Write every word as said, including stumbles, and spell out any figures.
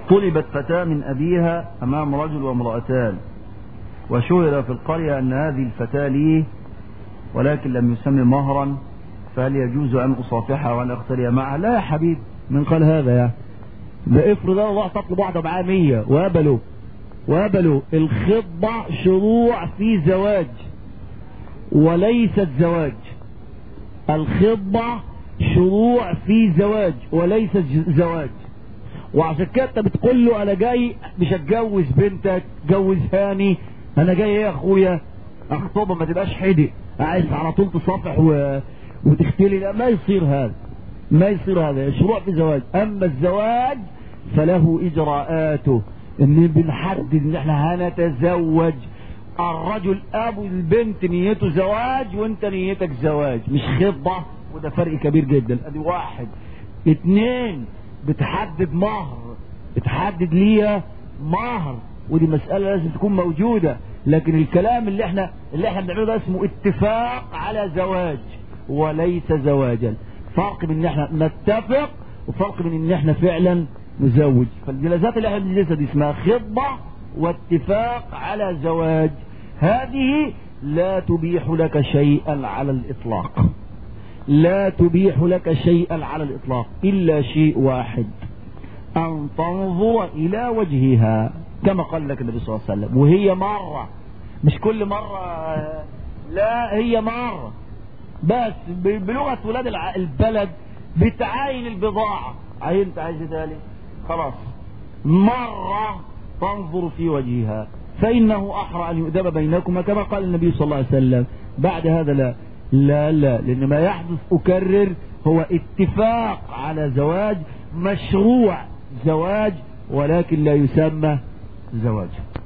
طلبت فتاة من أبيها أمام رجل وامرأتان، وشهر في القرية أن هذه الفتاة لي ولكن لم يسمي مهرا، فهل يجوز أن أصافحها وأن أختلي معها؟ لا يا حبيبي، من قال هذا يا ده؟ افرض انا واحد تطلب واحده معاه مية وقبلوا وقبلوا الخطبه شروع في زواج وليست زواج. الخطبه شروع في زواج وليست زواج. وعشان كده انت بتقول له انا جاي مش هتجوز بنتك، جوزهاني، انا جاي ايه يا اخويا اخطبها، ما تبقاش حدق عايز على طول تصافح و... وتختلي. لا، ما يصير هذا، ما يصير هذا شروع في زواج. اما الزواج فله اجراءاته، ان بنحدد ان احنا هنتزوج. الرجل ابو البنت نيته زواج وانت نيتك زواج، مش خطبه، وده فرق كبير جدا. ادي واحد. اتنين، بتحدد مهر، بتحدد ليها مهر، ودي مسألة لازم تكون موجودة. لكن الكلام اللي احنا اللي احنا بنعمله ده اسمه اتفاق على زواج وليس زواجا. فرق بين ان احنا نتفق وفرق بين ان احنا فعلا نزوج. فالجلسات اللي احنا بنجلسها دي اسمها خطبة واتفاق على زواج. هذه لا تبيح لك شيئا على الاطلاق، لا تبيح لك شيئا على الاطلاق الا شيء واحد، ان تنظر الى وجهها كما قال لك النبي صلى الله عليه وسلم. وهي مرة، مش كل مرة، لا هي مرة بس. بلغة ولاد البلد بتعاين البضاعة، عينت عايز ذلك خلاص، مرة تنظر في وجهها فإنه أحرى أن يؤدب بينكما كما قال النبي صلى الله عليه وسلم. بعد هذا لا لا لا، لأن ما يحدث أكرر هو اتفاق على زواج، مشروع زواج ولكن لا يسمى زواج.